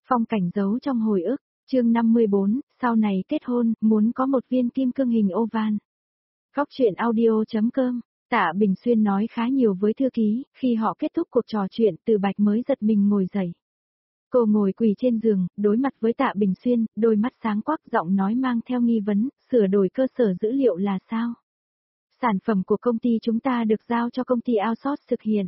Phong cảnh giấu trong hồi ức, chương 54, sau này kết hôn, muốn có một viên kim cương hình oval. Góc truyện audio.com, Tạ Bình Xuyên nói khá nhiều với thư ký, khi họ kết thúc cuộc trò chuyện Từ Bạch mới giật mình ngồi dậy. Cô ngồi quỳ trên giường, đối mặt với Tạ Bình Xuyên, đôi mắt sáng quắc giọng nói mang theo nghi vấn, sửa đổi cơ sở dữ liệu là sao? Sản phẩm của công ty chúng ta được giao cho công ty outsource thực hiện.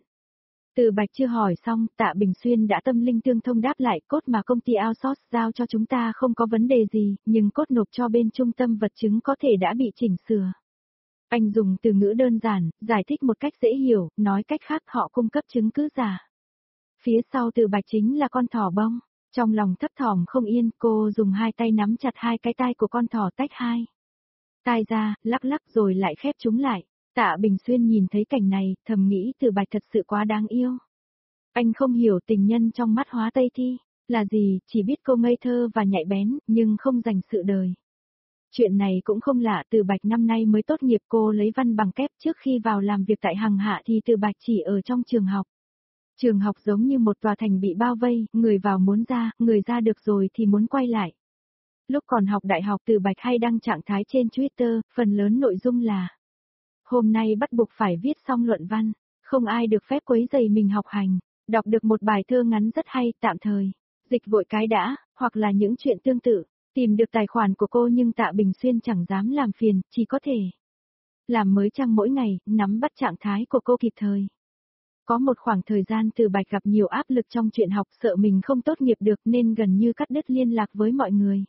Từ Bạch chưa hỏi xong, Tạ Bình Xuyên đã tâm linh tương thông đáp lại cốt mà công ty outsource giao cho chúng ta không có vấn đề gì, nhưng cốt nộp cho bên trung tâm vật chứng có thể đã bị chỉnh sửa. Anh dùng từ ngữ đơn giản, giải thích một cách dễ hiểu, nói cách khác họ cung cấp chứng cứ giả. Phía sau Từ Bạch chính là con thỏ bông. Trong lòng thấp thỏm không yên, cô dùng hai tay nắm chặt hai cái tai của con thỏ tách hai tai ra, lắc lắc rồi lại khép chúng lại. Tạ Bình Xuyên nhìn thấy cảnh này, thầm nghĩ Từ Bạch thật sự quá đáng yêu. Anh không hiểu tình nhân trong mắt Hóa Tây Thi là gì, chỉ biết cô ngây thơ và nhạy bén, nhưng không dành sự đời. Chuyện này cũng không lạ, Từ Bạch năm nay mới tốt nghiệp, cô lấy văn bằng kép, trước khi vào làm việc tại Hằng Hạ thì Từ Bạch chỉ ở trong trường học. Trường học giống như một tòa thành bị bao vây, người vào muốn ra, người ra được rồi thì muốn quay lại. Lúc còn học đại học Từ Bạch hay đăng trạng thái trên Twitter, phần lớn nội dung là: hôm nay bắt buộc phải viết xong luận văn, không ai được phép quấy rầy mình học hành, đọc được một bài thơ ngắn rất hay, tạm thời, dịch vội cái đã, hoặc là những chuyện tương tự. Tìm được tài khoản của cô nhưng Tạ Bình Xuyên chẳng dám làm phiền, chỉ có thể làm mới trang mỗi ngày, nắm bắt trạng thái của cô kịp thời. Có một khoảng thời gian Từ Bạch gặp nhiều áp lực trong chuyện học, sợ mình không tốt nghiệp được nên gần như cắt đứt liên lạc với mọi người.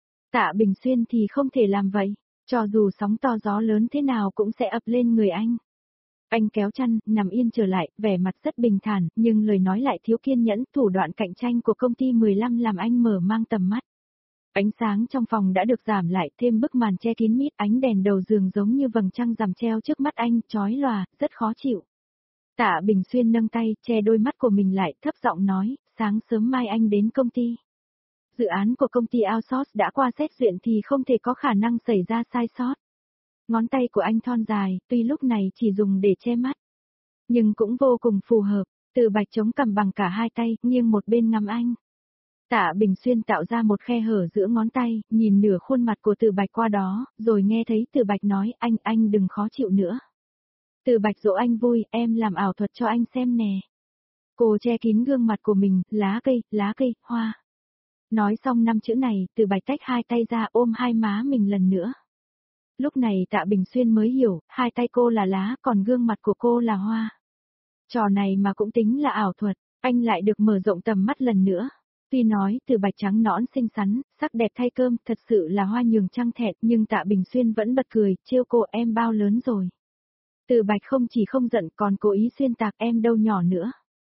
Tạ Bình Xuyên thì không thể làm vậy, cho dù sóng to gió lớn thế nào cũng sẽ ập lên người anh. Anh kéo chăn, nằm yên trở lại, vẻ mặt rất bình thản, nhưng lời nói lại thiếu kiên nhẫn, thủ đoạn cạnh tranh của công ty 15 làm anh mở mang tầm mắt. Ánh sáng trong phòng đã được giảm lại, thêm bức màn che kín mít, ánh đèn đầu giường giống như vầng trăng rằm treo trước mắt anh, chói lòa, rất khó chịu. Tạ Bình Xuyên nâng tay, che đôi mắt của mình lại, thấp giọng nói, sáng sớm mai anh đến công ty. Dự án của công ty outsource đã qua xét duyệt thì không thể có khả năng xảy ra sai sót. Ngón tay của anh thon dài, tuy lúc này chỉ dùng để che mắt, nhưng cũng vô cùng phù hợp. Từ Bạch chống cằm bằng cả hai tay, nghiêng một bên ngắm anh. Tạ Bình Xuyên tạo ra một khe hở giữa ngón tay, nhìn nửa khuôn mặt của Từ Bạch qua đó, rồi nghe thấy Từ Bạch nói, anh đừng khó chịu nữa. Từ Bạch dỗ anh vui, em làm ảo thuật cho anh xem nè. Cô che kín gương mặt của mình, lá cây, hoa. Nói xong 5 chữ này, Từ Bạch tách hai tay ra ôm hai má mình lần nữa. Lúc này Tạ Bình Xuyên mới hiểu, hai tay cô là lá, còn gương mặt của cô là hoa. Trò này mà cũng tính là ảo thuật, anh lại được mở rộng tầm mắt lần nữa. Tuy nói Từ Bạch trắng nõn xinh xắn, sắc đẹp thay cơm, thật sự là hoa nhường trăng thẹt, nhưng Tạ Bình Xuyên vẫn bật cười, trêu cô, em bao lớn rồi. Từ Bạch không chỉ không giận còn cố ý xuyên tạc, em đâu nhỏ nữa.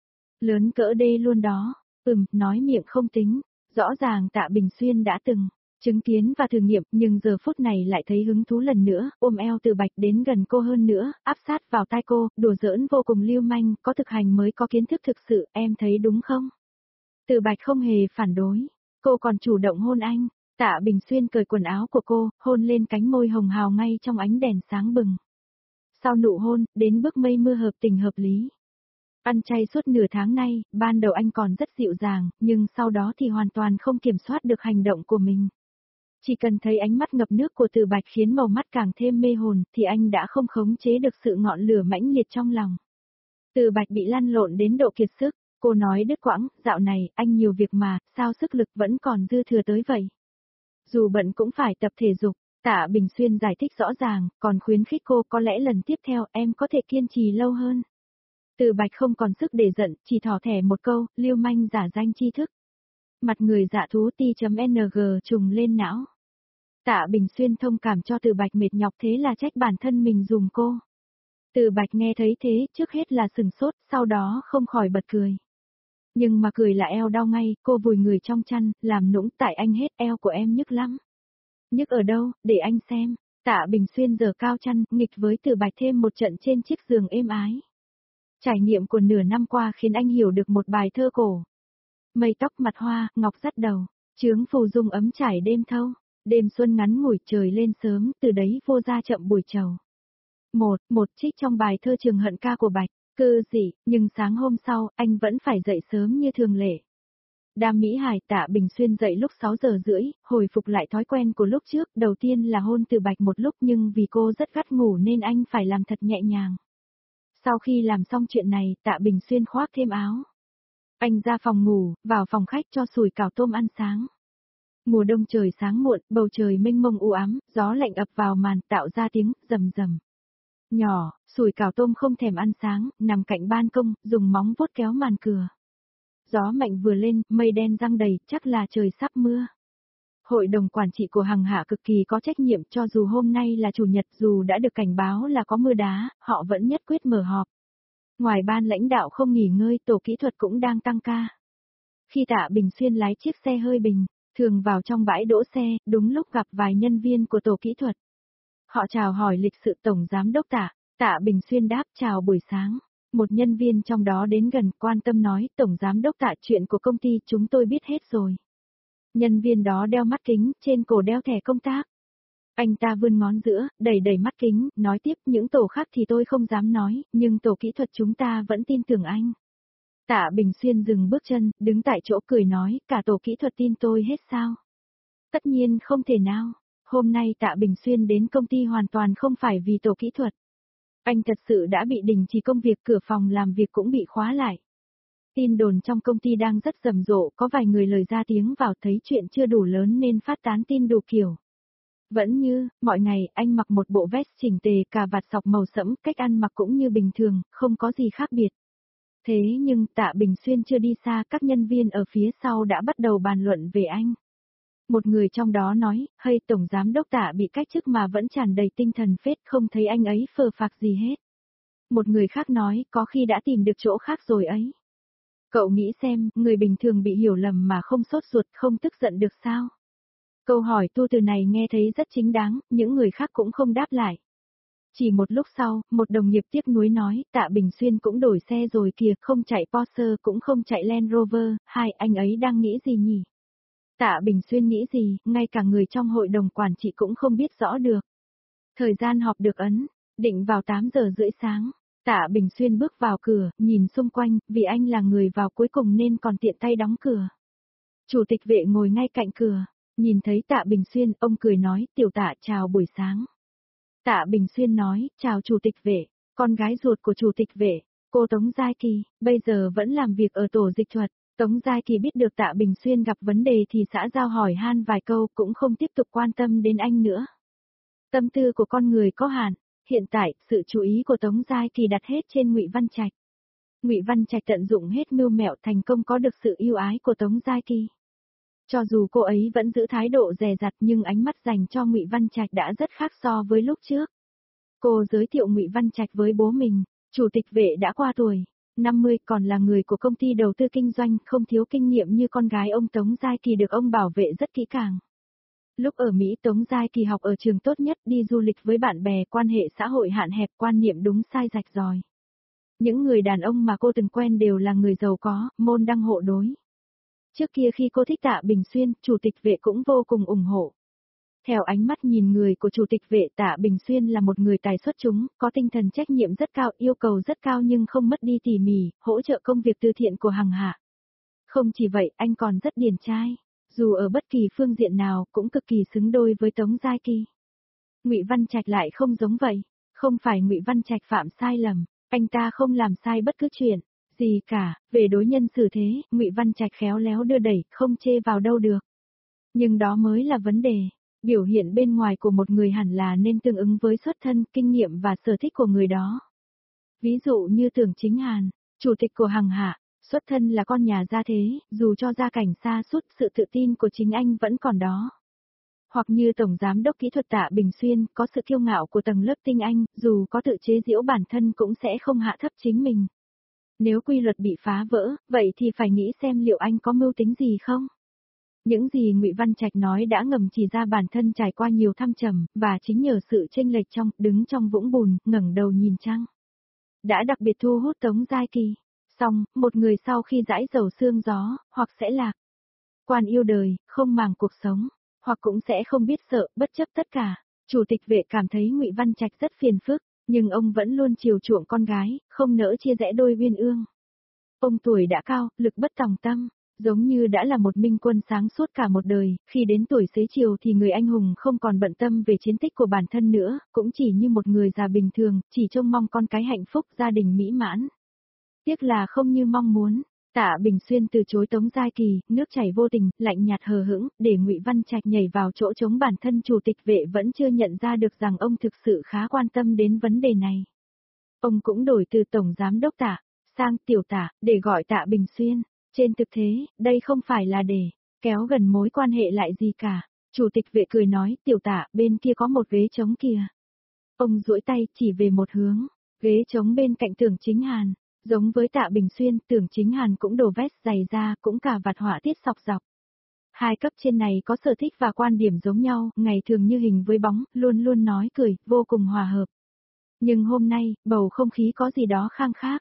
Lớn cỡ đê luôn đó. Nói miệng không tính. Rõ ràng Tạ Bình Xuyên đã từng chứng kiến và thử nghiệm, nhưng giờ phút này lại thấy hứng thú lần nữa, ôm eo Từ Bạch đến gần cô hơn nữa, áp sát vào tai cô, đùa giỡn vô cùng lưu manh, có thực hành mới có kiến thức thực sự, em thấy đúng không? Từ Bạch không hề phản đối, cô còn chủ động hôn anh. Tạ Bình Xuyên cởi quần áo của cô, hôn lên cánh môi hồng hào ngay trong ánh đèn sáng bừng. Sau nụ hôn, đến bước mây mưa hợp tình hợp lý. Ăn chay suốt nửa tháng nay, ban đầu anh còn rất dịu dàng, nhưng sau đó thì hoàn toàn không kiểm soát được hành động của mình. Chỉ cần thấy ánh mắt ngập nước của Từ Bạch khiến màu mắt càng thêm mê hồn, thì anh đã không khống chế được sự ngọn lửa mãnh liệt trong lòng. Từ Bạch bị lăn lộn đến độ kiệt sức, cô nói đứt quãng, dạo này, anh nhiều việc mà, sao sức lực vẫn còn dư thừa tới vậy? Dù bận cũng phải tập thể dục. Tạ Bình Xuyên giải thích rõ ràng, còn khuyến khích cô có lẽ lần tiếp theo em có thể kiên trì lâu hơn. Từ Bạch không còn sức để giận, chỉ thỏ thẻ một câu, lưu manh giả danh tri thức. Mặt người dạ thú T.ng trùng lên não. Tạ Bình Xuyên thông cảm cho Từ Bạch mệt nhọc thế là trách bản thân mình dùm cô. Từ Bạch nghe thấy thế, trước hết là sừng sốt, sau đó không khỏi bật cười. Nhưng mà cười là eo đau ngay, cô vùi người trong chăn, làm nũng tại anh hết, eo của em nhức lắm. Nhức ở đâu, để anh xem. Tạ Bình Xuyên giở cao chăn, nghịch với Từ Bạch thêm một trận trên chiếc giường êm ái. Trải nghiệm của nửa năm qua khiến anh hiểu được một bài thơ cổ. Mây tóc mặt hoa, ngọc dắt đầu, chướng phù dung ấm trải đêm thâu, đêm xuân ngắn ngủi trời lên sớm, từ đấy vô ra chậm buổi trầu. Một trích trong bài thơ Trường Hận Ca của Bạch, cơ dị, nhưng sáng hôm sau, anh vẫn phải dậy sớm như thường lệ. Đam Mỹ Hải. Tạ Bình Xuyên dậy lúc 6 giờ rưỡi, hồi phục lại thói quen của lúc trước, đầu tiên là hôn Từ Bạch một lúc nhưng vì cô rất gắt ngủ nên anh phải làm thật nhẹ nhàng. Sau khi làm xong chuyện này, Tạ Bình Xuyên khoác thêm áo. Anh ra phòng ngủ, vào phòng khách cho sủi cảo tôm ăn sáng. Mùa đông trời sáng muộn, bầu trời mênh mông u ám, gió lạnh ập vào màn tạo ra tiếng rầm rầm. Nhỏ, sủi cảo tôm không thèm ăn sáng, nằm cạnh ban công, dùng móng vuốt kéo màn cửa. Gió mạnh vừa lên, mây đen giăng đầy, chắc là trời sắp mưa. Hội đồng quản trị của Hằng Hạ cực kỳ có trách nhiệm, cho dù hôm nay là chủ nhật, dù đã được cảnh báo là có mưa đá, họ vẫn nhất quyết mở họp. Ngoài ban lãnh đạo không nghỉ ngơi, tổ kỹ thuật cũng đang tăng ca. Khi Tạ Bình Xuyên lái chiếc xe hơi bình, thường vào trong bãi đỗ xe, đúng lúc gặp vài nhân viên của tổ kỹ thuật. Họ chào hỏi lịch sự Tổng Giám đốc Tạ. Tạ Bình Xuyên đáp chào buổi sáng. Một nhân viên trong đó đến gần, quan tâm nói, Tổng Giám đốc Tạ, chuyện của công ty chúng tôi biết hết rồi. Nhân viên đó đeo mắt kính, trên cổ đeo thẻ công tác. Anh ta vươn ngón giữa, đẩy đẩy mắt kính, nói tiếp, những tổ khác thì tôi không dám nói, nhưng tổ kỹ thuật chúng ta vẫn tin tưởng anh. Tạ Bình Xuyên dừng bước chân, đứng tại chỗ cười nói, cả tổ kỹ thuật tin tôi hết sao? Tất nhiên không thể nào. Hôm nay Tạ Bình Xuyên đến công ty hoàn toàn không phải vì tổ kỹ thuật. Anh thật sự đã bị đình chỉ công việc, cửa phòng làm việc cũng bị khóa lại. Tin đồn trong công ty đang rất rầm rộ, có vài người lời ra tiếng vào thấy chuyện chưa đủ lớn nên phát tán tin đủ kiểu. Vẫn như, mọi ngày, anh mặc một bộ vest chỉnh tề, cà vạt sọc màu sẫm, cách ăn mặc cũng như bình thường, không có gì khác biệt. Thế nhưng Tạ Bình Xuyên chưa đi xa, các nhân viên ở phía sau đã bắt đầu bàn luận về anh. Một người trong đó nói, hay Tổng Giám đốc Tạ bị cách chức mà vẫn tràn đầy tinh thần phết, không thấy anh ấy phờ phạc gì hết. Một người khác nói, có khi đã tìm được chỗ khác rồi ấy. Cậu nghĩ xem, người bình thường bị hiểu lầm mà không sốt ruột, không tức giận được sao? Câu hỏi tu từ này nghe thấy rất chính đáng, những người khác cũng không đáp lại. Chỉ một lúc sau, một đồng nghiệp tiếc nuối nói, Tạ Bình Xuyên cũng đổi xe rồi kìa, không chạy Porsche cũng không chạy Land Rover, hai anh ấy đang nghĩ gì nhỉ? Tạ Bình Xuyên nghĩ gì, ngay cả người trong hội đồng quản trị cũng không biết rõ được. Thời gian họp được ấn, định vào 8 giờ rưỡi sáng. Tạ Bình Xuyên bước vào cửa, nhìn xung quanh, vì anh là người vào cuối cùng nên còn tiện tay đóng cửa. Chủ tịch vệ ngồi ngay cạnh cửa, nhìn thấy Tạ Bình Xuyên, ông cười nói, tiểu Tạ chào buổi sáng. Tạ Bình Xuyên nói, chào chủ tịch vệ, con gái ruột của chủ tịch vệ, cô Tống Giai Kỳ, bây giờ vẫn làm việc ở tổ dịch thuật. Tống Giai Kỳ biết được Tạ Bình Xuyên gặp vấn đề thì xã giao hỏi han vài câu, cũng không tiếp tục quan tâm đến anh nữa. Tâm tư của con người có hạn, hiện tại, sự chú ý của Tống Giai Kỳ đặt hết trên Ngụy Văn Trạch. Ngụy Văn Trạch tận dụng hết mưu mẹo, thành công có được sự yêu ái của Tống Giai Kỳ. Cho dù cô ấy vẫn giữ thái độ dè dặt nhưng ánh mắt dành cho Ngụy Văn Trạch đã rất khác so với lúc trước. Cô giới thiệu Ngụy Văn Trạch với bố mình, chủ tịch vệ đã qua tuổi 50, còn là người của công ty đầu tư kinh doanh, không thiếu kinh nghiệm như con gái ông Tống Giai Kỳ được ông bảo vệ rất kỹ càng. Lúc ở Mỹ, Tống Giai Kỳ học ở trường tốt nhất, đi du lịch với bạn bè, quan hệ xã hội hạn hẹp, quan niệm đúng sai rạch ròi. Những người đàn ông mà cô từng quen đều là người giàu có, môn đăng hộ đối. Trước kia khi cô thích Tạ Bình Xuyên, chủ tịch vệ cũng vô cùng ủng hộ. Theo ánh mắt nhìn người của chủ tịch vệ, Tạ Bình Xuyên là một người tài xuất chúng, có tinh thần trách nhiệm rất cao, yêu cầu rất cao nhưng không mất đi tỉ mỉ, hỗ trợ công việc từ thiện của Hằng Hạ. Không chỉ vậy, anh còn rất điển trai, dù ở bất kỳ phương diện nào cũng cực kỳ xứng đôi với Tống Giai Kỳ. Ngụy Văn Trạch lại không giống vậy, không phải Ngụy Văn Trạch phạm sai lầm, anh ta không làm sai bất cứ chuyện gì cả, về đối nhân xử thế, Ngụy Văn Trạch khéo léo đưa đẩy, không chê vào đâu được. Nhưng đó mới là vấn đề. Biểu hiện bên ngoài của một người hẳn là nên tương ứng với xuất thân, kinh nghiệm và sở thích của người đó. Ví dụ như Tưởng Chính Hàn, chủ tịch của Hằng Hạ, xuất thân là con nhà gia thế, dù cho gia cảnh xa sút, sự tự tin của chính anh vẫn còn đó. Hoặc như Tổng Giám đốc Kỹ thuật Tạ Bình Xuyên, có sự kiêu ngạo của tầng lớp tinh anh, dù có tự chế giễu bản thân cũng sẽ không hạ thấp chính mình. Nếu quy luật bị phá vỡ, vậy thì phải nghĩ xem liệu anh có mưu tính gì không? Những gì Ngụy Văn Trạch nói đã ngầm chỉ ra bản thân trải qua nhiều thăng trầm, và chính nhờ sự chênh lệch đứng trong vũng bùn, ngẩng đầu nhìn trăng, đã đặc biệt thu hút Tống Giai Kỳ. Xong, một người sau khi dãi dầu sương gió, hoặc sẽ lạc quan yêu đời, không màng cuộc sống, hoặc cũng sẽ không biết sợ, bất chấp tất cả. Chủ tịch vệ cảm thấy Ngụy Văn Trạch rất phiền phức, nhưng ông vẫn luôn chiều chuộng con gái, không nỡ chia rẽ đôi uyên ương. Ông tuổi đã cao, lực bất tòng tâm. Giống như đã là một minh quân sáng suốt cả một đời, khi đến tuổi xế chiều thì người anh hùng không còn bận tâm về chiến tích của bản thân nữa, cũng chỉ như một người già bình thường, chỉ trông mong con cái hạnh phúc, gia đình mỹ mãn. Tiếc là không như mong muốn. Tạ Bình Xuyên từ chối Tống Giai Kỳ, nước chảy vô tình, lạnh nhạt hờ hững, để Ngụy Văn Trạch nhảy vào chỗ trống. Bản thân chủ tịch vệ vẫn chưa nhận ra được rằng ông thực sự khá quan tâm đến vấn đề này. Ông cũng đổi từ Tổng Giám đốc Tạ sang Tiểu Tạ, để gọi Tạ Bình Xuyên. Trên thực tế, đây không phải là để kéo gần mối quan hệ lại gì cả. Chủ tịch vệ cười nói, Tiểu Tạ, bên kia có một ghế trống kìa. Ông duỗi tay chỉ về một hướng, ghế trống bên cạnh Tưởng Chính Hàn. Giống với Tạ Bình Xuyên, Tưởng Chính Hàn cũng đồ vest dày da, cũng cả vạt họa tiết sọc dọc. Hai cấp trên này có sở thích và quan điểm giống nhau, ngày thường như hình với bóng, luôn luôn nói cười, vô cùng hòa hợp. Nhưng hôm nay, bầu không khí có gì đó khang khác.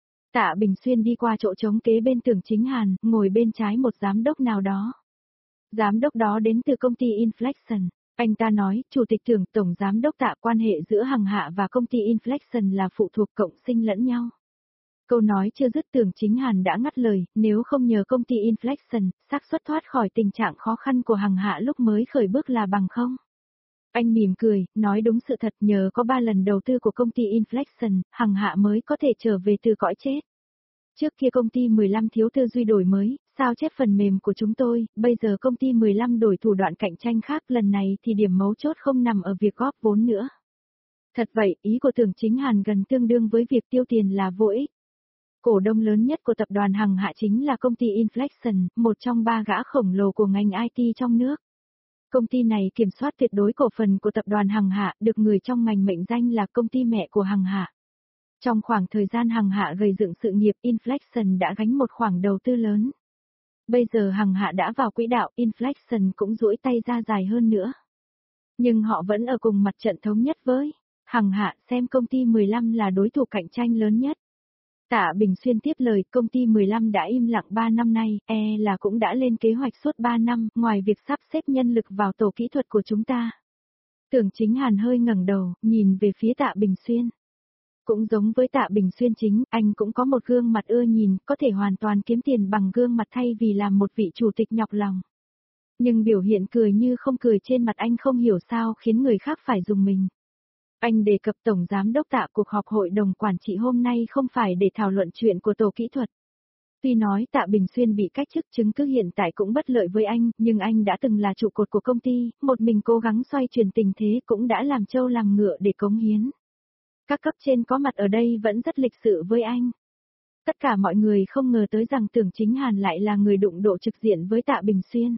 Tạ Bình Xuyên đi qua chỗ trống kế bên Tưởng Chính Hàn, ngồi bên trái một giám đốc nào đó. Giám đốc đó đến từ công ty Inflection. Anh ta nói, Chủ tịch Tưởng, Tổng Giám đốc Tạ, quan hệ giữa Hằng Hạ và công ty Inflection là phụ thuộc cộng sinh lẫn nhau. Câu nói chưa dứt Tưởng Chính Hàn đã ngắt lời, nếu không nhờ công ty Inflection, xác suất thoát khỏi tình trạng khó khăn của Hằng Hạ lúc mới khởi bước là bằng không. Anh mỉm cười, nói đúng sự thật, nhờ có 3 lần đầu tư của công ty Inflection, Hằng Hạ mới có thể trở về từ cõi chết. Trước kia công ty 15 thiếu tư duy đổi mới, sao chép phần mềm của chúng tôi, bây giờ công ty 15 đổi thủ đoạn cạnh tranh khác, lần này thì điểm mấu chốt không nằm ở việc góp vốn nữa. Thật vậy, ý của Tưởng Chính Hàn gần tương đương với việc tiêu tiền là vô ích. Cổ đông lớn nhất của tập đoàn Hằng Hạ chính là công ty Inflection, một trong 3 gã khổng lồ của ngành IT trong nước. Công ty này kiểm soát tuyệt đối cổ phần của tập đoàn Hằng Hạ, được người trong ngành mệnh danh là công ty mẹ của Hằng Hạ. Trong khoảng thời gian Hằng Hạ gây dựng sự nghiệp, Inflection đã gánh một khoản đầu tư lớn. Bây giờ Hằng Hạ đã vào quỹ đạo, Inflection cũng duỗi tay ra dài hơn nữa. Nhưng họ vẫn ở cùng mặt trận thống nhất với Hằng Hạ, xem công ty 15 là đối thủ cạnh tranh lớn nhất. Tạ Bình Xuyên tiếp lời, công ty 15 đã im lặng 3 năm nay, là cũng đã lên kế hoạch suốt 3 năm, ngoài việc sắp xếp nhân lực vào tổ kỹ thuật của chúng ta. Tưởng Chính Hàn hơi ngẩng đầu, nhìn về phía Tạ Bình Xuyên. Cũng giống với Tạ Bình Xuyên chính, anh cũng có một gương mặt ưa nhìn, có thể hoàn toàn kiếm tiền bằng gương mặt thay vì làm một vị chủ tịch nhọc lòng. Nhưng biểu hiện cười như không cười trên mặt anh không hiểu sao khiến người khác phải dùng mình. Anh đề cập Tổng Giám đốc Tạ, cuộc họp hội đồng quản trị hôm nay không phải để thảo luận chuyện của tổ kỹ thuật. Tuy nói Tạ Bình Xuyên bị cách chức, chứng cứ hiện tại cũng bất lợi với anh, nhưng anh đã từng là trụ cột của công ty, một mình cố gắng xoay chuyển tình thế cũng đã làm trâu làm ngựa để cống hiến. Các cấp trên có mặt ở đây vẫn rất lịch sự với anh. Tất cả mọi người không ngờ tới rằng Tưởng Chính Hàn lại là người đụng độ trực diện với Tạ Bình Xuyên.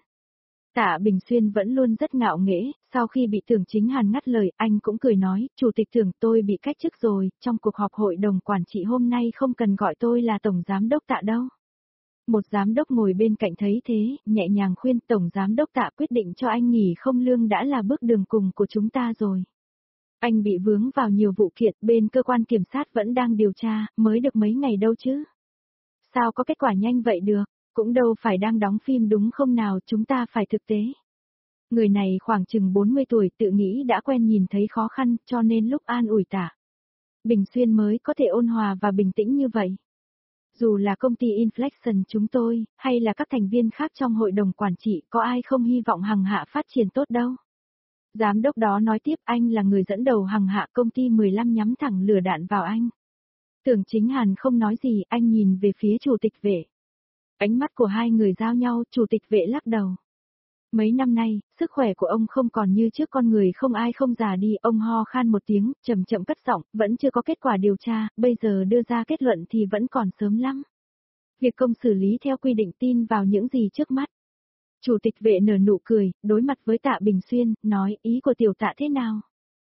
Tạ Bình Xuyên vẫn luôn rất ngạo nghễ, sau khi bị Tưởng Chính Hàn ngắt lời, anh cũng cười nói, Chủ tịch Tưởng, tôi bị cách chức rồi, trong cuộc họp hội đồng quản trị hôm nay không cần gọi tôi là Tổng Giám đốc Tạ đâu. Một giám đốc ngồi bên cạnh thấy thế, nhẹ nhàng khuyên, Tổng Giám đốc Tạ, quyết định cho anh nghỉ không lương đã là bước đường cùng của chúng ta rồi. Anh bị vướng vào nhiều vụ kiện, bên cơ quan kiểm sát vẫn đang điều tra, mới được mấy ngày đâu chứ. Sao có kết quả nhanh vậy được? Cũng đâu phải đang đóng phim đúng không nào, chúng ta phải thực tế. Người này khoảng chừng 40 tuổi, tự nghĩ đã quen nhìn thấy khó khăn, cho nên lúc an ủi Tạ Bình Xuyên mới có thể ôn hòa và bình tĩnh như vậy. Dù là công ty Inflection chúng tôi, hay là các thành viên khác trong hội đồng quản trị, có ai không hy vọng Hằng Hạ phát triển tốt đâu. Giám đốc đó nói tiếp, anh là người dẫn đầu Hằng Hạ, công ty 15 nhắm thẳng lửa đạn vào anh. Tưởng Chính Hàn không nói gì, anh nhìn về phía chủ tịch vệ. Ánh mắt của hai người giao nhau, chủ tịch vệ lắc đầu. Mấy năm nay, sức khỏe của ông không còn như trước, con người không ai không già đi, ông ho khan một tiếng, chậm chậm cất giọng, vẫn chưa có kết quả điều tra, bây giờ đưa ra kết luận thì vẫn còn sớm lắm. Việc công xử lý theo quy định, tin vào những gì trước mắt. Chủ tịch vệ nở nụ cười, đối mặt với Tạ Bình Xuyên, nói, ý của tiểu Tạ thế nào?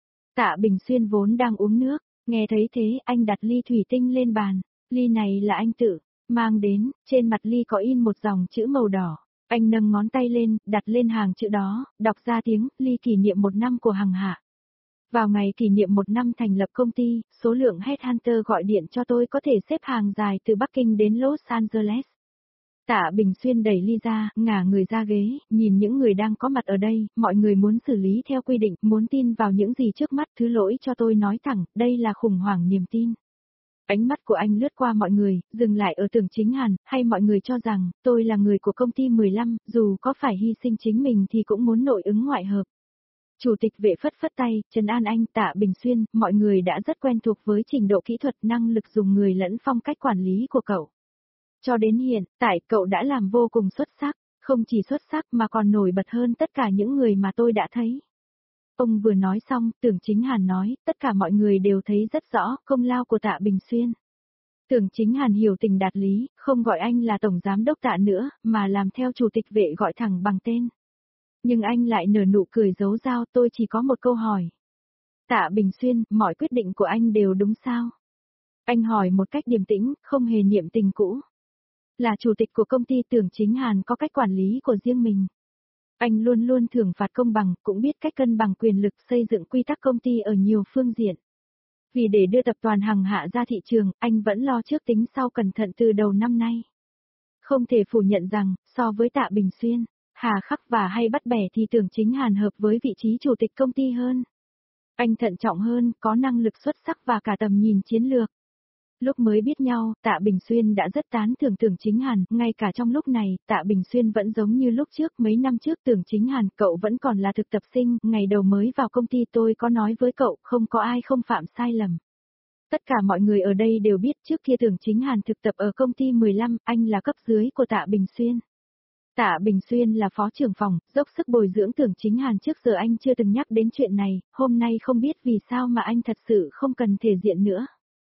Tạ Bình Xuyên vốn đang uống nước, nghe thấy thế, anh đặt ly thủy tinh lên bàn, ly này là anh tự mang đến, trên mặt ly có in một dòng chữ màu đỏ. Anh nâng ngón tay lên, đặt lên hàng chữ đó, đọc ra tiếng, ly kỷ niệm 1 năm của Hằng Hạ. Vào ngày kỷ niệm 1 năm thành lập công ty, số lượng headhunter gọi điện cho tôi có thể xếp hàng dài từ Bắc Kinh đến Los Angeles. Tạ Bình Xuyên đẩy ly ra, ngả người ra ghế, nhìn những người đang có mặt ở đây, mọi người muốn xử lý theo quy định, muốn tin vào những gì trước mắt, thứ lỗi cho tôi nói thẳng, đây là khủng hoảng niềm tin. Ánh mắt của anh lướt qua mọi người, dừng lại ở Tưởng Chính Hàn, hay mọi người cho rằng, tôi là người của công ty 15, dù có phải hy sinh chính mình thì cũng muốn nội ứng ngoại hợp. Chủ tịch vệ phất phất tay, trấn an anh, Tạ Bình Xuyên, mọi người đã rất quen thuộc với trình độ kỹ thuật năng lực dùng người lẫn phong cách quản lý của cậu. Cho đến hiện tại cậu đã làm vô cùng xuất sắc, không chỉ xuất sắc mà còn nổi bật hơn tất cả những người mà tôi đã thấy. Ông vừa nói xong, Tưởng Chính Hàn nói, tất cả mọi người đều thấy rất rõ công lao của Tạ Bình Xuyên. Tưởng Chính Hàn hiểu tình đạt lý, không gọi anh là Tổng Giám Đốc Tạ nữa, mà làm theo Chủ tịch vệ gọi thẳng bằng tên. Nhưng anh lại nở nụ cười giấu dao, tôi chỉ có một câu hỏi. Tạ Bình Xuyên, mọi quyết định của anh đều đúng sao? Anh hỏi một cách điềm tĩnh, không hề niệm tình cũ. Là chủ tịch của công ty, Tưởng Chính Hàn có cách quản lý của riêng mình. Anh luôn luôn thưởng phạt công bằng, cũng biết cách cân bằng quyền lực, xây dựng quy tắc công ty ở nhiều phương diện. Vì để đưa tập đoàn Hằng Hạ ra thị trường, anh vẫn lo trước tính sau cẩn thận từ đầu năm nay. Không thể phủ nhận rằng, so với Tạ Bình Xuyên, hà khắc và hay bắt bẻ thì Tưởng Chính Hàn hợp với vị trí chủ tịch công ty hơn. Anh thận trọng hơn, có năng lực xuất sắc và cả tầm nhìn chiến lược. Lúc mới biết nhau, Tạ Bình Xuyên đã rất tán thưởng Tưởng Chính Hàn, ngay cả trong lúc này, Tạ Bình Xuyên vẫn giống như lúc trước, mấy năm trước Tưởng Chính Hàn, cậu vẫn còn là thực tập sinh, ngày đầu mới vào công ty tôi có nói với cậu, không có ai không phạm sai lầm. Tất cả mọi người ở đây đều biết trước kia Tưởng Chính Hàn thực tập ở công ty 15, anh là cấp dưới của Tạ Bình Xuyên. Tạ Bình Xuyên là phó trưởng phòng, dốc sức bồi dưỡng Tưởng Chính Hàn, trước giờ anh chưa từng nhắc đến chuyện này, hôm nay không biết vì sao mà anh thật sự không cần thể diện nữa.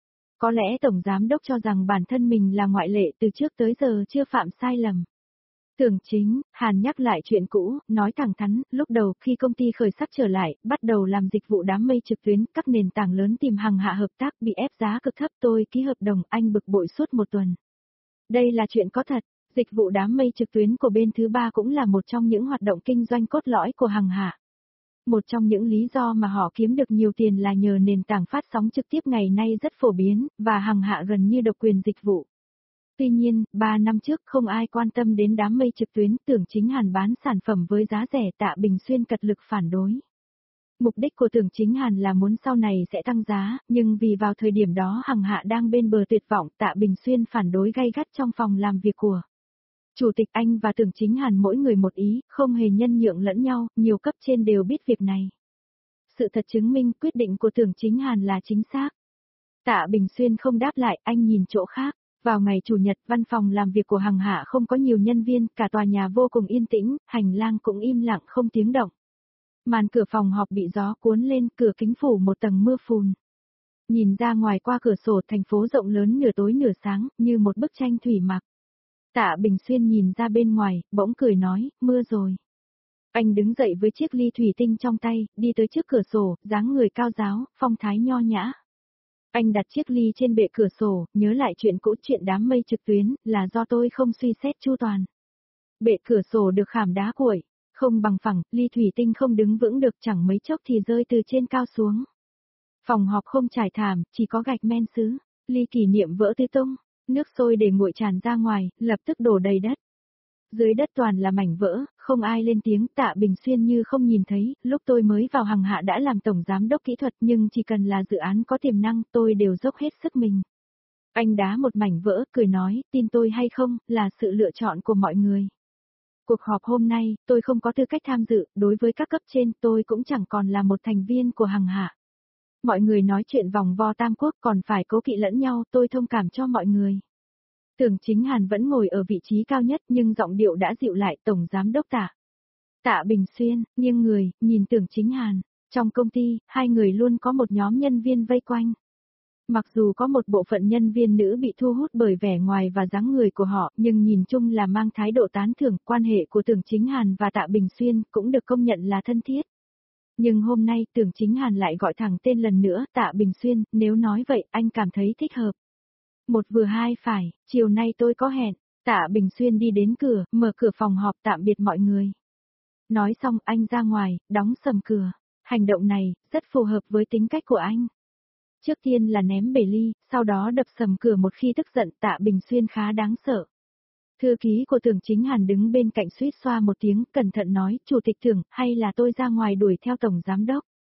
Có lẽ Tổng Giám Đốc cho rằng bản thân mình là ngoại lệ, từ trước tới giờ chưa phạm sai lầm. Tưởng Chính Hàn nhắc lại chuyện cũ, nói thẳng thắn, lúc đầu khi công ty khởi sắc trở lại, bắt đầu làm dịch vụ đám mây trực tuyến, các nền tảng lớn tìm Hằng Hạ hợp tác, bị ép giá cực thấp, tôi ký hợp đồng, anh bực bội suốt một tuần. Đây là chuyện có thật, dịch vụ đám mây trực tuyến của bên thứ ba cũng là một trong những hoạt động kinh doanh cốt lõi của Hằng Hạ. Một trong những lý do mà họ kiếm được nhiều tiền là nhờ nền tảng phát sóng trực tiếp ngày nay rất phổ biến, và Hằng Hạ gần như độc quyền dịch vụ. Tuy nhiên, 3 năm trước không ai quan tâm đến đám mây trực tuyến, Tưởng Chính Hàn bán sản phẩm với giá rẻ, Tạ Bình Xuyên cật lực phản đối. Mục đích của Tưởng Chính Hàn là muốn sau này sẽ tăng giá, nhưng vì vào thời điểm đó Hằng Hạ đang bên bờ tuyệt vọng, Tạ Bình Xuyên phản đối gay gắt trong phòng làm việc của Chủ tịch. Anh và Tưởng Chính Hàn mỗi người một ý, không hề nhân nhượng lẫn nhau, nhiều cấp trên đều biết việc này. Sự thật chứng minh quyết định của Tưởng Chính Hàn là chính xác. Tạ Bình Xuyên không đáp lại, anh nhìn chỗ khác. Vào ngày Chủ nhật, văn phòng làm việc của Hằng Hạ không có nhiều nhân viên, cả tòa nhà vô cùng yên tĩnh, hành lang cũng im lặng không tiếng động. Màn cửa phòng họp bị gió cuốn lên, cửa kính phủ một tầng mưa phùn. Nhìn ra ngoài qua cửa sổ, thành phố rộng lớn nửa tối nửa sáng, như một bức tranh thủy mặc. Tạ Bình Xuyên nhìn ra bên ngoài, bỗng cười nói, mưa rồi. Anh đứng dậy với chiếc ly thủy tinh trong tay, đi tới trước cửa sổ, dáng người cao giáo, phong thái nho nhã. Anh đặt chiếc ly trên bệ cửa sổ, nhớ lại chuyện cũ, chuyện đám mây trực tuyến, là do tôi không suy xét chu toàn. Bệ cửa sổ được khảm đá cuội, không bằng phẳng, ly thủy tinh không đứng vững được, chẳng mấy chốc thì rơi từ trên cao xuống. Phòng họp không trải thảm, chỉ có gạch men sứ, ly kỷ niệm vỡ tứ tung, nước sôi để nguội tràn ra ngoài, lập tức đổ đầy đất. Dưới đất toàn là mảnh vỡ, không ai lên tiếng. Tạ Bình Xuyên như không nhìn thấy, lúc tôi mới vào Hằng Hạ đã làm tổng giám đốc kỹ thuật, nhưng chỉ cần là dự án có tiềm năng, tôi đều dốc hết sức mình. Anh đá một mảnh vỡ, cười nói, tin tôi hay không, là sự lựa chọn của mọi người. Cuộc họp hôm nay, tôi không có tư cách tham dự, đối với các cấp trên, tôi cũng chẳng còn là một thành viên của Hằng Hạ. Mọi người nói chuyện vòng vo tam quốc còn phải cố kỵ lẫn nhau, tôi thông cảm cho mọi người. Tưởng Chính Hàn vẫn ngồi ở vị trí cao nhất, nhưng giọng điệu đã dịu lại. Tổng giám đốc Tạ. Tạ Bình Xuyên, nghiêng người, nhìn Tưởng Chính Hàn. Trong công ty, hai người luôn có một nhóm nhân viên vây quanh. Mặc dù có một bộ phận nhân viên nữ bị thu hút bởi vẻ ngoài và dáng người của họ, nhưng nhìn chung là mang thái độ tán thưởng. Quan hệ của Tưởng Chính Hàn và Tạ Bình Xuyên cũng được công nhận là thân thiết. Nhưng hôm nay Tưởng Chính Hàn lại gọi thẳng tên lần nữa, Tạ Bình Xuyên, nếu nói vậy, anh cảm thấy thích hợp. Một vừa hai phải, chiều nay tôi có hẹn. Tạ Bình Xuyên đi đến cửa, mở cửa phòng họp, tạm biệt mọi người. Nói xong anh ra ngoài, đóng sầm cửa. Hành động này, rất phù hợp với tính cách của anh. Trước tiên là ném bể ly, sau đó đập sầm cửa một khi tức giận. Tạ Bình Xuyên khá đáng sợ. Thư ký của Tưởng Chính Hàn đứng bên cạnh suýt xoa một tiếng, cẩn thận nói, Chủ tịch Tưởng, hay là tôi ra ngoài đuổi theo Tổng Giám Đốc.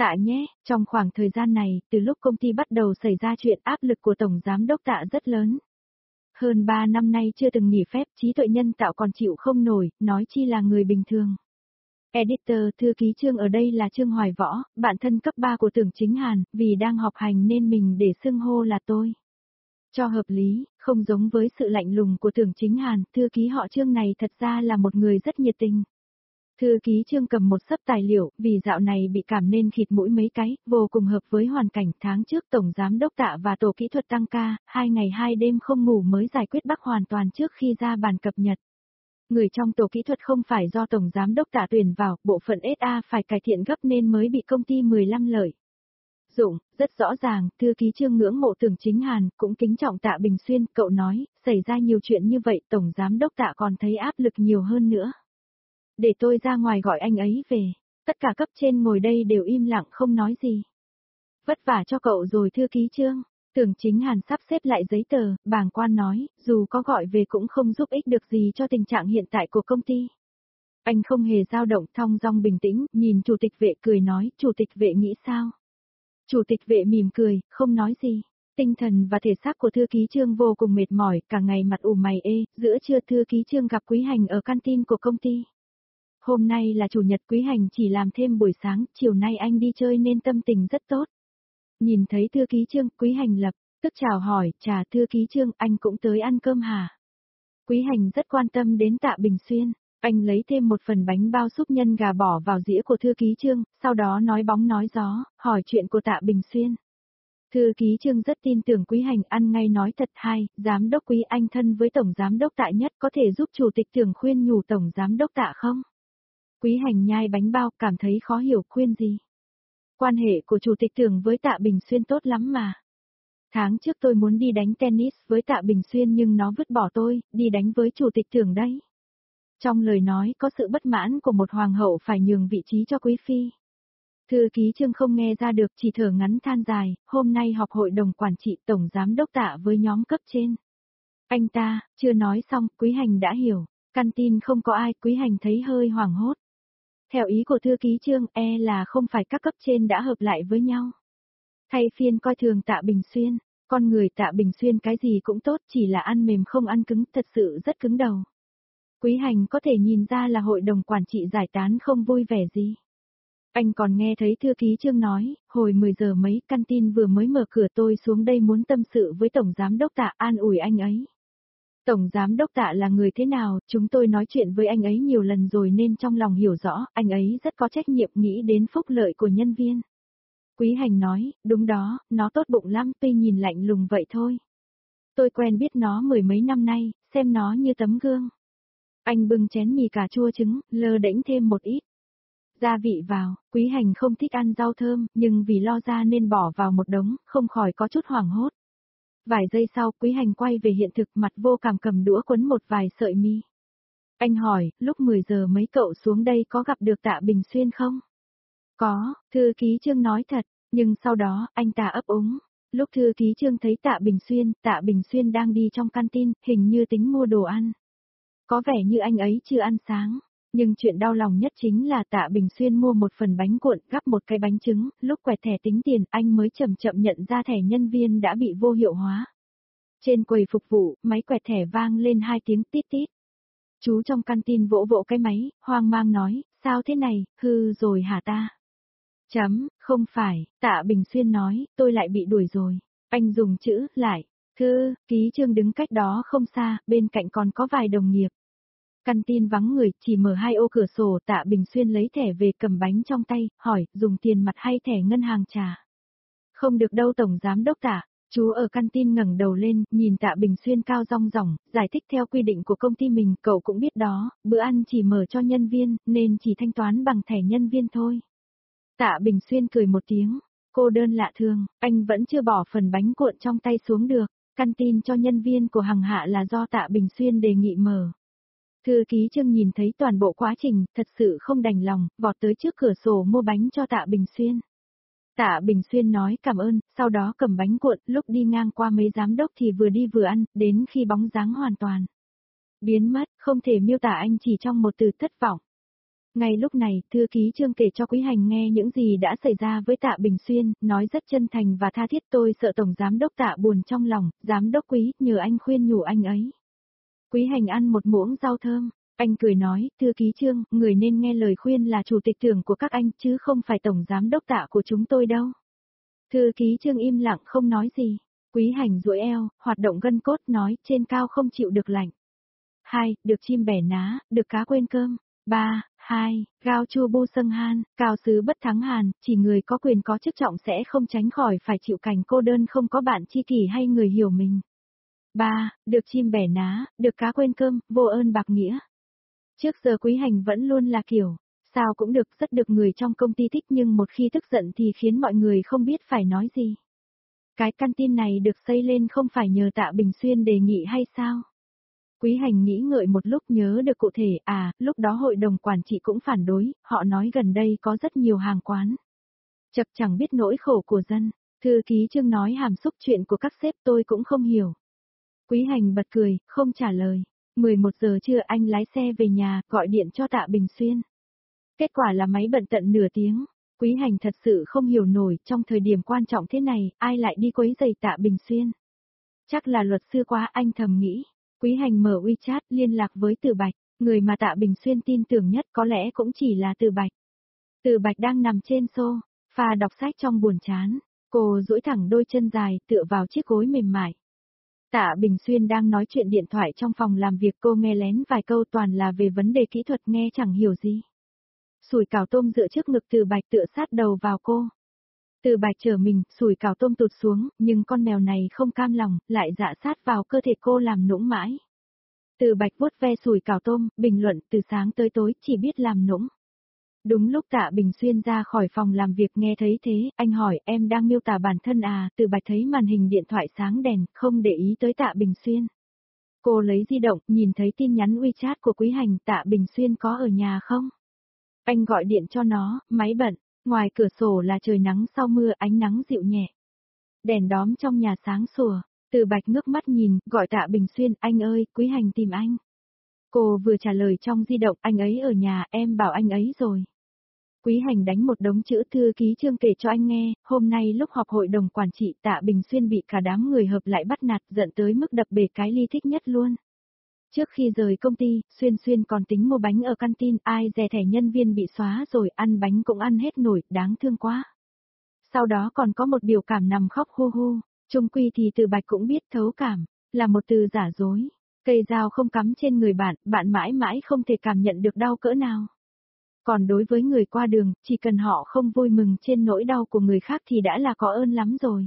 Tạ nhé, trong khoảng thời gian này, từ lúc công ty bắt đầu xảy ra chuyện áp lực của Tổng Giám đốc Tạ rất lớn. Hơn 3 năm nay chưa từng nghỉ phép, trí tuệ nhân tạo còn chịu không nổi, nói chi là người bình thường. Editor, thư ký Trương ở đây là Trương Hoài Võ, bạn thân cấp 3 của Tưởng Chính Hàn, vì đang họp hành nên mình để xưng hô là tôi. Cho hợp lý, không giống với sự lạnh lùng của Tưởng Chính Hàn, thư ký họ Trương này thật ra là một người rất nhiệt tình. Thư ký Trương cầm một xấp tài liệu, vì dạo này bị cảm nên khịt mũi mấy cái, vô cùng hợp với hoàn cảnh. Tháng trước Tổng Giám đốc Tạ và Tổ kỹ thuật tăng ca, 2 ngày 2 đêm không ngủ mới giải quyết bug hoàn toàn trước khi ra bàn cập nhật. Người trong tổ kỹ thuật không phải do Tổng Giám đốc Tạ tuyển vào, bộ phận SA phải cải thiện gấp nên mới bị công ty 15 lợi dụng. Rất rõ ràng, thư ký Trương ngưỡng mộ Tưởng Chính Hàn, cũng kính trọng Tạ Bình Xuyên, cậu nói, xảy ra nhiều chuyện như vậy, Tổng Giám đốc Tạ còn thấy áp lực nhiều hơn nữa. Để tôi ra ngoài gọi anh ấy về. Tất cả cấp trên ngồi đây đều im lặng không nói gì. Vất vả cho cậu rồi thư ký Trương. Tưởng Chính Hàn sắp xếp lại giấy tờ, bàng quan nói, dù có gọi về cũng không giúp ích được gì cho tình trạng hiện tại của công ty. Anh không hề dao động, thong dong bình tĩnh, nhìn chủ tịch vệ cười nói, chủ tịch vệ nghĩ sao? Chủ tịch vệ mỉm cười, không nói gì. Tinh thần và thể xác của thư ký Trương vô cùng mệt mỏi, cả ngày mặt ủ mày ê, giữa trưa thư ký Trương gặp Quý Hành ở canteen của công ty. Hôm nay là chủ nhật, Quý Hành chỉ làm thêm buổi sáng, chiều nay anh đi chơi nên tâm tình rất tốt. Nhìn thấy thư ký Trương, Quý Hành lập tức chào hỏi, chà thư ký Trương, anh cũng tới ăn cơm hả? Quý Hành rất quan tâm đến Tạ Bình Xuyên, anh lấy thêm một phần bánh bao súp nhân gà bỏ vào dĩa của thư ký Trương, sau đó nói bóng nói gió, hỏi chuyện của Tạ Bình Xuyên. Thư ký Trương rất tin tưởng Quý Hành, ăn ngay nói thật hay, giám đốc Quý anh thân với Tổng Giám đốc Tạ nhất, có thể giúp chủ tịch Tưởng khuyên nhủ Tổng Giám đốc Tạ không? Quý Hành nhai bánh bao, cảm thấy khó hiểu, khuyên gì? Quan hệ của chủ tịch Tưởng với Tạ Bình Xuyên tốt lắm mà. Tháng trước tôi muốn đi đánh tennis với Tạ Bình Xuyên nhưng nó vứt bỏ tôi, đi đánh với chủ tịch Tưởng đấy. Trong lời nói có sự bất mãn của một hoàng hậu phải nhường vị trí cho quý phi. Thư ký Trương không nghe ra được, chỉ thở ngắn than dài, hôm nay họp hội đồng quản trị Tổng Giám đốc Tạ với nhóm cấp trên. Anh ta, chưa nói xong, Quý Hành đã hiểu, canteen không có ai, Quý Hành thấy hơi hoảng hốt. Theo ý của thư ký Trương, là không phải các cấp trên đã hợp lại với nhau. Thay phiên coi thường Tạ Bình Xuyên, con người Tạ Bình Xuyên cái gì cũng tốt, chỉ là ăn mềm không ăn cứng, thật sự rất cứng đầu. Quý Hành có thể nhìn ra là hội đồng quản trị giải tán không vui vẻ gì. Anh còn nghe thấy thư ký Trương nói, hồi 10 giờ mấy, canteen vừa mới mở cửa, tôi xuống đây muốn tâm sự với Tổng Giám đốc Tạ, an ủi anh ấy. Tổng Giám đốc Tạ là người thế nào, chúng tôi nói chuyện với anh ấy nhiều lần rồi nên trong lòng hiểu rõ, anh ấy rất có trách nhiệm, nghĩ đến phúc lợi của nhân viên. Quý Hành nói, đúng đó, nó tốt bụng lắm, tuy nhìn lạnh lùng vậy thôi. Tôi quen biết nó 10 mấy năm nay, xem nó như tấm gương. Anh bưng chén mì cà chua trứng, lơ đễnh thêm một ít gia vị vào. Quý Hành không thích ăn rau thơm, nhưng vì lo ra nên bỏ vào một đống, không khỏi có chút hoảng hốt. Vài giây sau, Quý Hành quay về hiện thực, mặt vô cảm cầm đũa quấn một vài sợi mì. Anh hỏi, lúc 10 giờ mấy cậu xuống đây có gặp được Tạ Bình Xuyên không? Có, thư ký Trương nói thật, nhưng sau đó, anh ta ấp úng. Lúc thư ký Trương thấy Tạ Bình Xuyên đang đi trong canteen, hình như tính mua đồ ăn. Có vẻ như anh ấy chưa ăn sáng. Nhưng chuyện đau lòng nhất chính là Tạ Bình Xuyên mua một phần bánh cuộn, gắp một cái bánh trứng, lúc quẹt thẻ tính tiền anh mới chậm chậm nhận ra thẻ nhân viên đã bị vô hiệu hóa. Trên quầy phục vụ, máy quẹt thẻ vang lên 2 tiếng tít tít. Chú trong canteen vỗ vỗ cái máy, hoang mang nói, sao thế này, hư rồi hả ta? Không phải, Tạ Bình Xuyên nói, tôi lại bị đuổi rồi. Anh dùng chữ, lại, thư ký Trương đứng cách đó không xa, bên cạnh còn có vài đồng nghiệp. Canteen vắng người, chỉ mở 2 ô cửa sổ, Tạ Bình Xuyên lấy thẻ về cầm bánh trong tay, hỏi, dùng tiền mặt hay thẻ ngân hàng trả? Không được đâu Tổng Giám đốc Tạ. Chú ở canteen ngẩng đầu lên, nhìn Tạ Bình Xuyên cao rong ròng, giải thích theo quy định của công ty mình, cậu cũng biết đó, bữa ăn chỉ mở cho nhân viên, nên chỉ thanh toán bằng thẻ nhân viên thôi. Tạ Bình Xuyên cười một tiếng, cô đơn lạ thường, anh vẫn chưa bỏ phần bánh cuộn trong tay xuống được, canteen cho nhân viên của Hằng Hạ là do Tạ Bình Xuyên đề nghị mở. Thư ký Trương nhìn thấy toàn bộ quá trình, thật sự không đành lòng, vọt tới trước cửa sổ mua bánh cho Tạ Bình Xuyên. Tạ Bình Xuyên nói cảm ơn, sau đó cầm bánh cuộn, lúc đi ngang qua mấy giám đốc thì vừa đi vừa ăn, đến khi bóng dáng hoàn toàn biến mất, không thể miêu tả, anh chỉ trong một từ thất vọng. Ngay lúc này, thư ký Trương kể cho Quý Hành nghe những gì đã xảy ra với Tạ Bình Xuyên, nói rất chân thành và tha thiết. Tôi sợ Tổng Giám đốc Tạ buồn trong lòng, Giám đốc Quý, nhờ anh khuyên nhủ anh ấy. Quý Hành ăn một muỗng rau thơm, anh cười nói, thư ký Trương, người nên nghe lời khuyên là chủ tịch trưởng của các anh chứ không phải Tổng Giám đốc Tạ của chúng tôi đâu. Thư ký Trương im lặng không nói gì. Quý Hành duỗi eo, hoạt động gân cốt nói, trên cao không chịu được lạnh. 2. Được chim bẻ ná, được cá quên cơm. 3. 2. Gao chu bu sâng han, cao sứ bất thắng hàn, chỉ người có quyền có chức trọng sẽ không tránh khỏi phải chịu cảnh cô đơn không có bạn tri kỷ hay người hiểu mình. 3. Được chim bẻ ná, được cá quên cơm, vô ơn bạc nghĩa. Trước giờ Quý Hành vẫn luôn là kiểu, sao cũng được, rất được người trong công ty thích nhưng một khi tức giận thì khiến mọi người không biết phải nói gì. Cái căn tin này được xây lên không phải nhờ Tạ Bình Xuyên đề nghị hay sao? Quý Hành nghĩ ngợi một lúc nhớ được cụ thể, lúc đó hội đồng quản trị cũng phản đối, họ nói gần đây có rất nhiều hàng quán. Chật chẳng biết nỗi khổ của dân, thư ký Trương nói hàm xúc chuyện của các sếp tôi cũng không hiểu. Quý Hành bật cười, không trả lời. 11 giờ trưa anh lái xe về nhà, gọi điện cho Tạ Bình Xuyên. Kết quả là máy bận tận nửa tiếng. Quý Hành thật sự không hiểu nổi, trong thời điểm quan trọng thế này, ai lại đi quấy rầy Tạ Bình Xuyên. Chắc là luật sư quá, anh thầm nghĩ. Quý Hành mở WeChat liên lạc với Từ Bạch, người mà Tạ Bình Xuyên tin tưởng nhất có lẽ cũng chỉ là Từ Bạch. Từ Bạch đang nằm trên sofa đọc sách trong buồn chán, cô duỗi thẳng đôi chân dài tựa vào chiếc gối mềm mại. Tạ Bình Xuyên đang nói chuyện điện thoại trong phòng làm việc, cô nghe lén vài câu toàn là về vấn đề kỹ thuật nghe chẳng hiểu gì. Sủi cảo tôm dựa trước ngực Từ Bạch tựa sát đầu vào cô. Từ Bạch trở mình, sủi cảo tôm tụt xuống, nhưng con mèo này không cam lòng, lại dạ sát vào cơ thể cô làm nũng mãi. Từ Bạch vuốt ve sủi cảo tôm, bình luận từ sáng tới tối chỉ biết làm nũng. Đúng lúc Tạ Bình Xuyên ra khỏi phòng làm việc nghe thấy thế, anh hỏi em đang miêu tả bản thân à, Từ Bạch thấy màn hình điện thoại sáng đèn, không để ý tới Tạ Bình Xuyên. Cô lấy di động, nhìn thấy tin nhắn WeChat của Quý Hành, Tạ Bình Xuyên có ở nhà không? Anh gọi điện cho nó, máy bận, ngoài cửa sổ là trời nắng sau mưa, ánh nắng dịu nhẹ. Đèn đóm trong nhà sáng sủa, Từ Bạch ngước mắt nhìn, gọi Tạ Bình Xuyên, anh ơi, Quý Hành tìm anh. Cô vừa trả lời trong di động, anh ấy ở nhà, em bảo anh ấy rồi. Quý Hành đánh một đống chữ thư ký Trương kể cho anh nghe, hôm nay lúc họp hội đồng quản trị Tạ Bình Xuyên bị cả đám người hợp lại bắt nạt, giận tới mức đập bể cái ly thích nhất luôn. Trước khi rời công ty, Xuyên còn tính mua bánh ở canteen, ai dè thẻ nhân viên bị xóa rồi, ăn bánh cũng ăn hết nổi, đáng thương quá. Sau đó còn có một biểu cảm nằm khóc hu hu, chung quy thì Từ Bạch cũng biết thấu cảm, là một từ giả dối. Cây dao không cắm trên người bạn, bạn mãi mãi không thể cảm nhận được đau cỡ nào. Còn đối với người qua đường, chỉ cần họ không vui mừng trên nỗi đau của người khác thì đã là có ơn lắm rồi.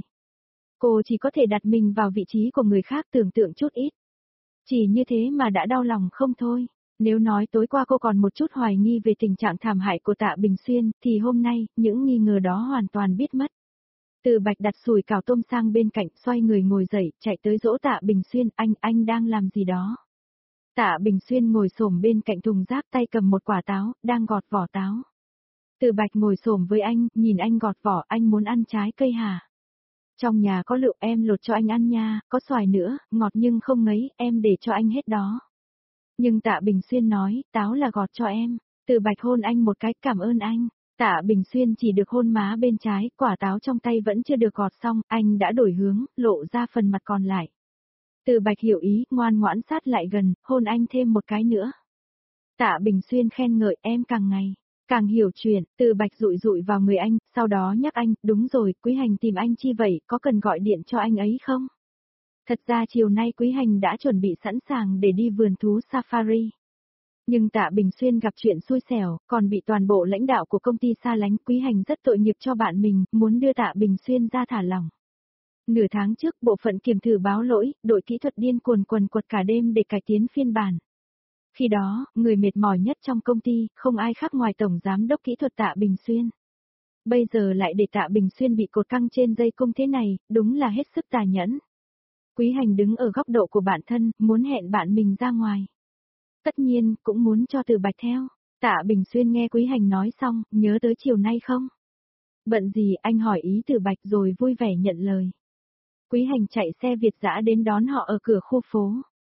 Cô chỉ có thể đặt mình vào vị trí của người khác, tưởng tượng chút ít. Chỉ như thế mà đã đau lòng không thôi. Nếu nói tối qua cô còn một chút hoài nghi về tình trạng thảm hại của Tạ Bình Xuyên, thì hôm nay, những nghi ngờ đó hoàn toàn biết mất. Từ Bạch đặt sủi cảo tôm sang bên cạnh, xoay người ngồi dậy, chạy tới dỗ Tạ Bình Xuyên, anh đang làm gì đó? Tạ Bình Xuyên ngồi xổm bên cạnh thùng rác, tay cầm một quả táo, đang gọt vỏ táo. Từ Bạch ngồi xổm với anh, nhìn anh gọt vỏ, anh muốn ăn trái cây hả? Trong nhà có lựu, em lột cho anh ăn nha, có xoài nữa, ngọt nhưng không ngấy, em để cho anh hết đó. Nhưng Tạ Bình Xuyên nói, táo là gọt cho em. Từ Bạch hôn anh một cái, cảm ơn anh. Tạ Bình Xuyên chỉ được hôn má bên trái, quả táo trong tay vẫn chưa được gọt xong, anh đã đổi hướng, lộ ra phần mặt còn lại. Từ Bạch hiểu ý, ngoan ngoãn sát lại gần, hôn anh thêm một cái nữa. Tạ Bình Xuyên khen ngợi, em càng ngày càng hiểu chuyện. Từ Bạch dụi dụi vào người anh, sau đó nhắc anh, đúng rồi, Quý Hành tìm anh chi vậy, có cần gọi điện cho anh ấy không? Thật ra chiều nay Quý Hành đã chuẩn bị sẵn sàng để đi vườn thú safari. Nhưng Tạ Bình Xuyên gặp chuyện xui xẻo, còn bị toàn bộ lãnh đạo của công ty xa lánh. Quý Hành rất tội nghiệp cho bạn mình, muốn đưa Tạ Bình Xuyên ra thả lỏng. Nửa tháng trước, bộ phận kiểm thử báo lỗi, đội kỹ thuật điên cuồng quần quật cả đêm để cải tiến phiên bản. Khi đó, người mệt mỏi nhất trong công ty, không ai khác ngoài Tổng Giám đốc Kỹ thuật Tạ Bình Xuyên. Bây giờ lại để Tạ Bình Xuyên bị cột căng trên dây cung thế này, đúng là hết sức tà nhẫn. Quý Hành đứng ở góc độ của bản thân, muốn hẹn bạn mình ra ngoài. Tất nhiên, cũng muốn cho Từ Bạch theo. Tạ Bình Xuyên nghe Quý Hành nói xong, nhớ tới chiều nay không? Bận gì, anh hỏi ý Từ Bạch rồi vui vẻ nhận lời. Quý Hành chạy xe Việt dã đến đón họ ở cửa khu phố.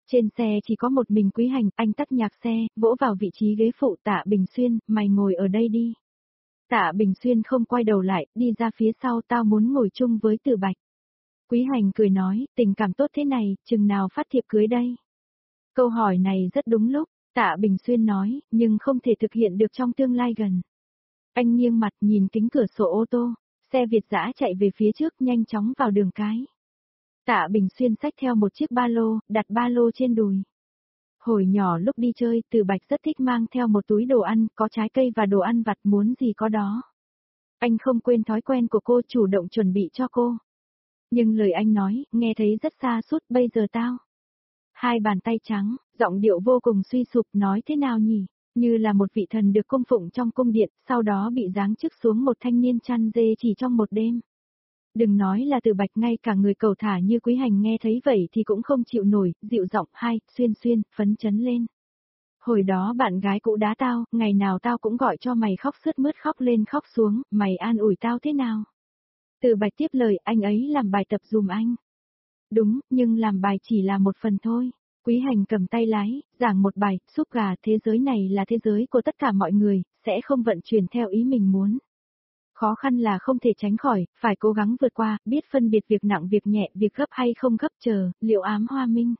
Trên xe chỉ có một mình Quý Hành, anh tắt nhạc xe, vỗ vào vị trí ghế phụ. Tạ Bình Xuyên, mày ngồi ở đây đi. Tạ Bình Xuyên không quay đầu lại, đi ra phía sau. Tao muốn ngồi chung với Từ Bạch. Quý Hành cười nói, tình cảm tốt thế này, chừng nào phát thiệp cưới đây? Câu hỏi này rất đúng lúc, Tạ Bình Xuyên nói, nhưng không thể thực hiện được trong tương lai gần. Anh nghiêng mặt nhìn kính cửa sổ ô tô, xe Việt dã chạy về phía trước nhanh chóng vào đường cái. Tạ Bình Xuyên xách theo một chiếc ba lô, đặt ba lô trên đùi. Hồi nhỏ lúc đi chơi, Từ Bạch rất thích mang theo một túi đồ ăn, có trái cây và đồ ăn vặt, muốn gì có đó. Anh không quên thói quen của cô, chủ động chuẩn bị cho cô. Nhưng lời anh nói, nghe thấy rất xa suốt, bây giờ tao. Hai bàn tay trắng, giọng điệu vô cùng suy sụp, nói thế nào nhỉ? Như là một vị thần được cung phụng trong cung điện, sau đó bị giáng chức xuống một thanh niên chăn dê chỉ trong một đêm. Đừng nói là Từ Bạch, ngay cả người cầu thả như Quý Hành nghe thấy vậy thì cũng không chịu nổi, dịu giọng, hai, Xuyên, phấn chấn lên. Hồi đó bạn gái cũ đá tao, ngày nào tao cũng gọi cho mày khóc sướt mướt, khóc lên khóc xuống, mày an ủi tao thế nào? Từ Bạch tiếp lời, anh ấy làm bài tập dùm anh. Đúng, nhưng làm bài chỉ là một phần thôi. Quý Hành cầm tay lái, giảng một bài, súp gà, thế giới này là thế giới của tất cả mọi người, sẽ không vận chuyển theo ý mình muốn. Khó khăn là không thể tránh khỏi, phải cố gắng vượt qua, biết phân biệt việc nặng việc nhẹ, việc gấp hay không gấp. Chờ, Liệu Ám Hoa Minh.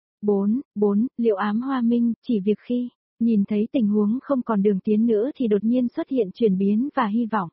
4. Liệu Ám Hoa Minh, chỉ việc khi nhìn thấy tình huống không còn đường tiến nữa thì đột nhiên xuất hiện chuyển biến và hy vọng.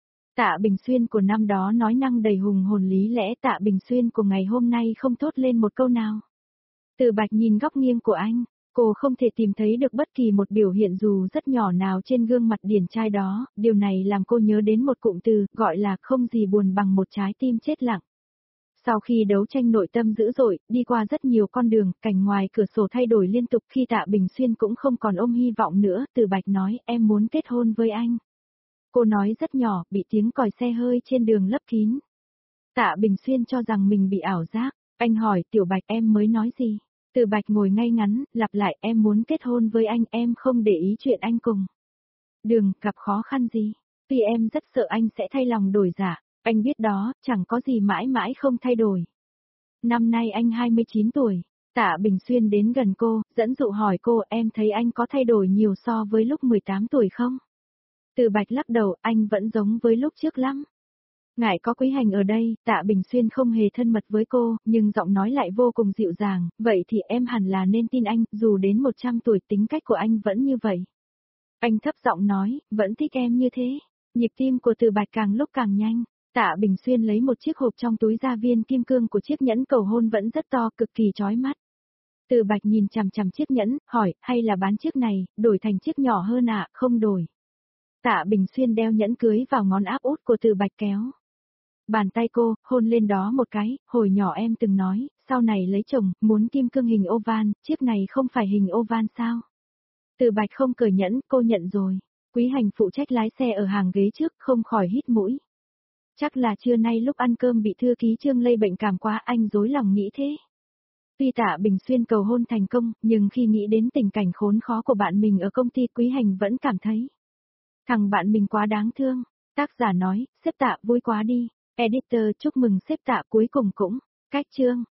Tạ Bình Xuyên của năm đó nói năng đầy hùng hồn, lý lẽ Tạ Bình Xuyên của ngày hôm nay không thốt lên một câu nào. Từ Bạch nhìn góc nghiêng của anh, cô không thể tìm thấy được bất kỳ một biểu hiện dù rất nhỏ nào trên gương mặt điển trai đó, điều này làm cô nhớ đến một cụm từ, gọi là không gì buồn bằng một trái tim chết lặng. Sau khi đấu tranh nội tâm dữ dội, đi qua rất nhiều con đường, cảnh ngoài cửa sổ thay đổi liên tục, khi Tạ Bình Xuyên cũng không còn ôm hy vọng nữa, Từ Bạch nói, em muốn kết hôn với anh. Cô nói rất nhỏ, bị tiếng còi xe hơi trên đường lấp kín. Tạ Bình Xuyên cho rằng mình bị ảo giác, anh hỏi, Tiểu Bạch, em mới nói gì? Từ Bạch ngồi ngay ngắn, lặp lại, em muốn kết hôn với anh, em không để ý chuyện anh cùng đường gặp khó khăn gì. Vì em rất sợ anh sẽ thay lòng đổi dạ, anh biết đó, chẳng có gì mãi mãi không thay đổi. Năm nay anh 29 tuổi, Tạ Bình Xuyên đến gần cô, dẫn dụ hỏi cô, em thấy anh có thay đổi nhiều so với lúc 18 tuổi không? Từ Bạch lắc đầu, anh vẫn giống với lúc trước lắm. Ngại có Quý Hành ở đây, Tạ Bình Xuyên không hề thân mật với cô, nhưng giọng nói lại vô cùng dịu dàng, vậy thì em hẳn là nên tin anh, dù đến 100 tuổi tính cách của anh vẫn như vậy. Anh thấp giọng nói, vẫn thích em như thế. Nhịp tim của Từ Bạch càng lúc càng nhanh, Tạ Bình Xuyên lấy một chiếc hộp trong túi ra, viên kim cương của chiếc nhẫn cầu hôn vẫn rất to, cực kỳ chói mắt. Từ Bạch nhìn chằm chằm chiếc nhẫn, hỏi, hay là bán chiếc này, đổi thành chiếc nhỏ hơn ạ? Không đổi. Tạ Bình Xuyên đeo nhẫn cưới vào ngón áp út của Từ Bạch, kéo bàn tay cô, hôn lên đó một cái, hồi nhỏ em từng nói, sau này lấy chồng, muốn kim cương hình oval, chiếc này không phải hình oval sao? Từ Bạch không cởi nhẫn, cô nhận rồi. Quý Hành phụ trách lái xe ở hàng ghế trước, không khỏi hít mũi. Chắc là trưa nay lúc ăn cơm bị thư ký Trương lây bệnh cảm quá, anh dối lòng nghĩ thế. Tuy Tạ Bình Xuyên cầu hôn thành công, nhưng khi nghĩ đến tình cảnh khốn khó của bạn mình ở công ty, Quý Hành vẫn cảm thấy thằng bạn mình quá đáng thương. Tác giả nói, sếp Tạ vui quá đi. Editor chúc mừng sếp Tạ cuối cùng cũng cách chương.